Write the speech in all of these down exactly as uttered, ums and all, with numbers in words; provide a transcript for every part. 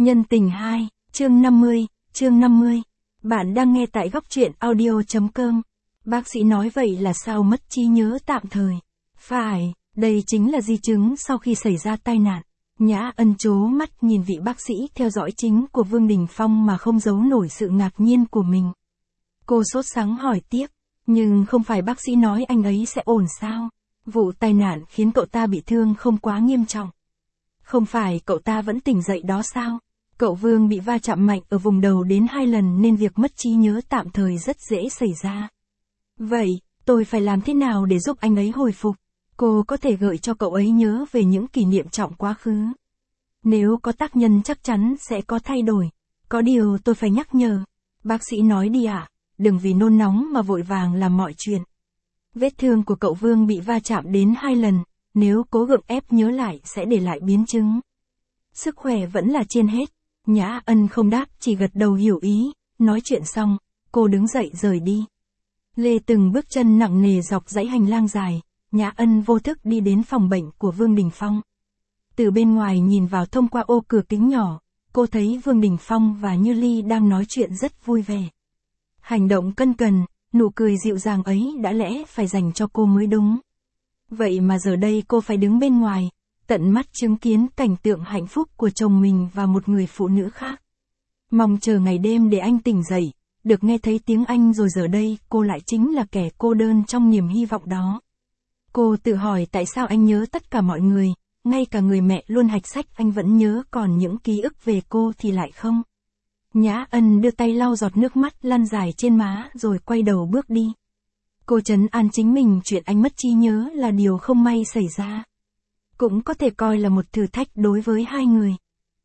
Nhân tình hai, chương năm mươi, chương năm mươi. Bạn đang nghe tại góc truyện audio.com. Bác sĩ nói vậy là sao mất trí nhớ tạm thời. Phải, đây chính là di chứng sau khi xảy ra tai nạn. Nhã Ân trố mắt nhìn vị bác sĩ theo dõi chính của Vương Đình Phong mà không giấu nổi sự ngạc nhiên của mình. Cô sốt sắng hỏi tiếp, nhưng không phải bác sĩ nói anh ấy sẽ ổn sao? Vụ tai nạn khiến cậu ta bị thương không quá nghiêm trọng. Không phải cậu ta vẫn tỉnh dậy đó sao? Cậu Vương bị va chạm mạnh ở vùng đầu đến hai lần nên việc mất trí nhớ tạm thời rất dễ xảy ra. Vậy, tôi phải làm thế nào để giúp anh ấy hồi phục? Cô có thể gợi cho cậu ấy nhớ về những kỷ niệm trọng quá khứ. Nếu có tác nhân chắc chắn sẽ có thay đổi. Có điều tôi phải nhắc nhở. Bác sĩ nói đi ạ, à, đừng vì nôn nóng mà vội vàng làm mọi chuyện. Vết thương của cậu Vương bị va chạm đến hai lần, nếu cố gượng ép nhớ lại sẽ để lại biến chứng. Sức khỏe vẫn là trên hết. Nhã Ân không đáp, chỉ gật đầu hiểu ý. Nói chuyện xong, cô đứng dậy rời đi. Lê từng bước chân nặng nề dọc dãy hành lang dài. Nhã Ân vô thức đi đến phòng bệnh của Vương Đình Phong. Từ bên ngoài nhìn vào thông qua ô cửa kính nhỏ, cô thấy Vương Đình Phong và Như Ly đang nói chuyện rất vui vẻ. Hành động cân cần, nụ cười dịu dàng ấy đã lẽ phải dành cho cô mới đúng. Vậy mà giờ đây cô phải đứng bên ngoài, tận mắt chứng kiến cảnh tượng hạnh phúc của chồng mình và một người phụ nữ khác. Mong chờ ngày đêm để anh tỉnh dậy, được nghe thấy tiếng anh rồi giờ đây cô lại chính là kẻ cô đơn trong niềm hy vọng đó. Cô tự hỏi tại sao anh nhớ tất cả mọi người, ngay cả người mẹ luôn hạch sách anh vẫn nhớ, còn những ký ức về cô thì lại không. Nhã Ân đưa tay lau giọt nước mắt lăn dài trên má rồi quay đầu bước đi. Cô trấn an chính mình chuyện anh mất trí nhớ là điều không may xảy ra. Cũng có thể coi là một thử thách đối với hai người.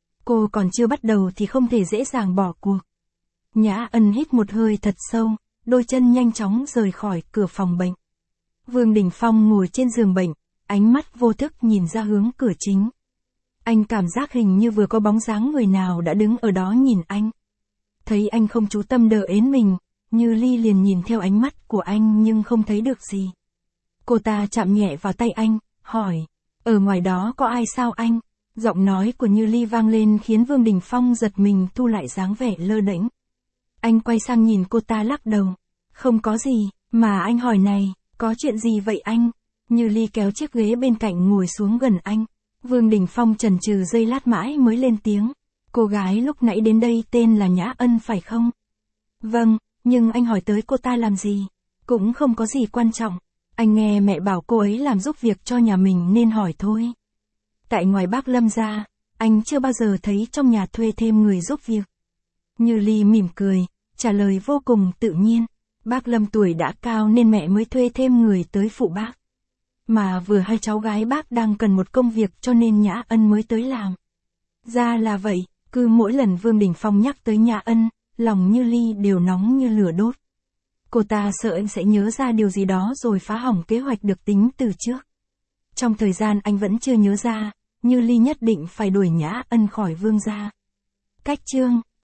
Cô còn chưa bắt đầu thì không thể dễ dàng bỏ cuộc. Nhã Ân hít một hơi thật sâu, đôi chân nhanh chóng rời khỏi cửa phòng bệnh. Vương Đình Phong ngồi trên giường bệnh, ánh mắt vô thức nhìn ra hướng cửa chính. Anh cảm giác hình như vừa có bóng dáng người nào đã đứng ở đó nhìn anh. Thấy anh không chú tâm đỡ ến mình, Như Ly liền nhìn theo ánh mắt của anh nhưng không thấy được gì. Cô ta chạm nhẹ vào tay anh, hỏi, ở ngoài đó có ai sao anh? Giọng nói của Như Ly vang lên khiến Vương Đình Phong giật mình thu lại dáng vẻ lơ đễnh. Anh quay sang nhìn cô ta lắc đầu. Không có gì, mà anh hỏi này, có chuyện gì vậy anh? Như Ly kéo chiếc ghế bên cạnh ngồi xuống gần anh. Vương Đình Phong chần chừ giây lát mãi mới lên tiếng. Cô gái lúc nãy đến đây tên là Nhã Ân phải không? Vâng, nhưng anh hỏi tới cô ta làm gì? Cũng không có gì quan trọng. Anh nghe mẹ bảo cô ấy làm giúp việc cho nhà mình nên hỏi thôi. Tại ngoài bác Lâm ra, anh chưa bao giờ thấy trong nhà thuê thêm người giúp việc. Như Ly mỉm cười, trả lời vô cùng tự nhiên. Bác Lâm tuổi đã cao nên mẹ mới thuê thêm người tới phụ bác. Mà vừa hai cháu gái bác đang cần một công việc cho nên Nhã Ân mới tới làm. Ra là vậy, cứ mỗi lần Vương Đình Phong nhắc tới Nhã Ân, lòng Như Ly đều nóng như lửa đốt. Cô ta sợ anh sẽ nhớ ra điều gì đó rồi phá hỏng kế hoạch được tính từ trước. Trong thời gian anh vẫn chưa nhớ ra, Như Ly nhất định phải đuổi Nhã Ân khỏi Vương gia. Cách chương